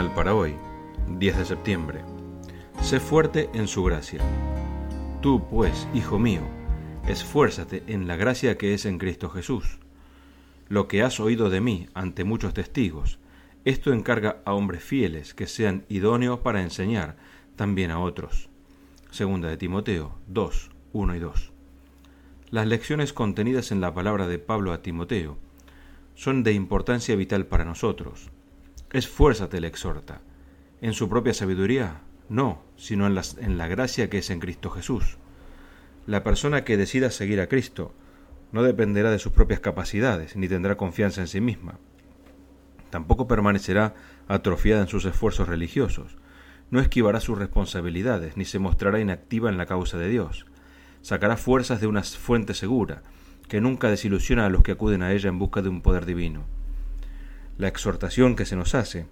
devocional para hoy, 10 de septiembre. Sé fuerte en su gracia. Tú, pues, hijo mío, esfuérzate en la gracia que es en Cristo Jesús. Lo que has oído de mí ante muchos testigos, esto encarga a hombres fieles que sean idóneos para enseñar también a otros. Segunda de Timoteo 2, 1 y 2. Las lecciones contenidas en la palabra de Pablo a Timoteo son de importancia vital para nosotros. Esfuérzate, le exhorta. ¿En su propia sabiduría? No, sino en la gracia que es en Cristo Jesús. La persona que decida seguir a Cristo no dependerá de sus propias capacidades, ni tendrá confianza en sí misma. Tampoco permanecerá atrofiada en sus esfuerzos religiosos. No esquivará sus responsabilidades, ni se mostrará inactiva en la causa de Dios. Sacará fuerzas de una fuente segura, que nunca desilusiona a los que acuden a ella en busca de un poder divino. La exhortación que se nos hace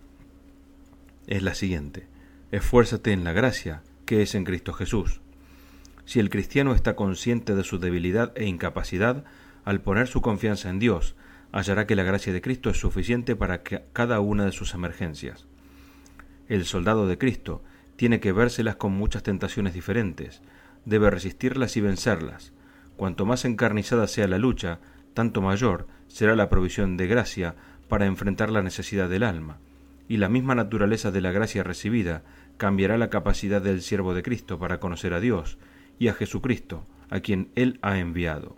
es la siguiente: esfuérzate en la gracia que es en Cristo Jesús. Si el cristiano está consciente de su debilidad e incapacidad, al poner su confianza en Dios, hallará que la gracia de Cristo es suficiente para cada una de sus emergencias. El soldado de Cristo tiene que vérselas con muchas tentaciones diferentes, debe resistirlas y vencerlas. Cuanto más encarnizada sea la lucha, tanto mayor será la provisión de gracia para enfrentar la necesidad del alma, y la misma naturaleza de la gracia recibida cambiará la capacidad del siervo de Cristo para conocer a Dios y a Jesucristo, a quien Él ha enviado.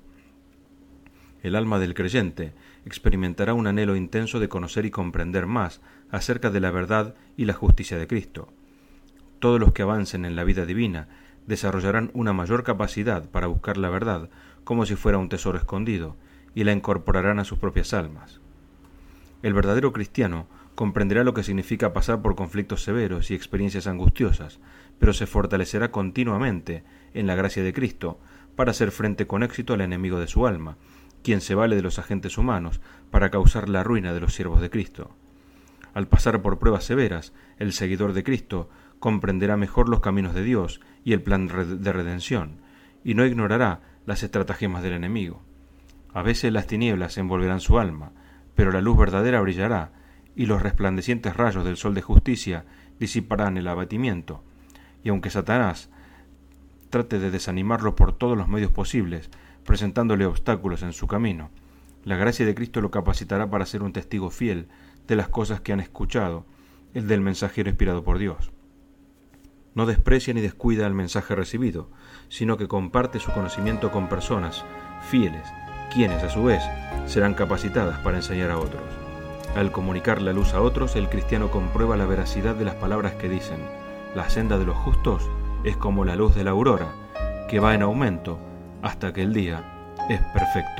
El alma del creyente experimentará un anhelo intenso de conocer y comprender más acerca de la verdad y la justicia de Cristo. Todos los que avancen en la vida divina desarrollarán una mayor capacidad para buscar la verdad como si fuera un tesoro escondido, y la incorporarán a sus propias almas. El verdadero cristiano comprenderá lo que significa pasar por conflictos severos y experiencias angustiosas, pero se fortalecerá continuamente en la gracia de Cristo para hacer frente con éxito al enemigo de su alma, quien se vale de los agentes humanos para causar la ruina de los siervos de Cristo. Al pasar por pruebas severas, el seguidor de Cristo comprenderá mejor los caminos de Dios y el plan de redención, y no ignorará las estratagemas del enemigo. A veces las tinieblas envolverán su alma, pero la luz verdadera brillará, y los resplandecientes rayos del sol de justicia disiparán el abatimiento. Y aunque Satanás trate de desanimarlo por todos los medios posibles, presentándole obstáculos en su camino, la gracia de Cristo lo capacitará para ser un testigo fiel de las cosas que han escuchado, el del mensajero inspirado por Dios. No desprecia ni descuida el mensaje recibido, sino que comparte su conocimiento con personas fieles, quienes a su vez serán capacitadas para enseñar a otros. Al comunicar la luz a otros, el cristiano comprueba la veracidad de las palabras que dicen: la senda de los justos es como la luz de la aurora, que va en aumento hasta que el día es perfecto.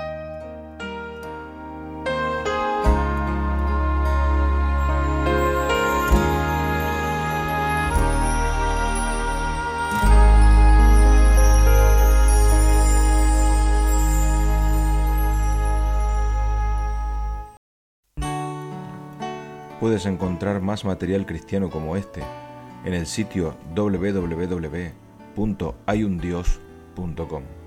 Puedes encontrar más material cristiano como este en el sitio www.hayundios.com.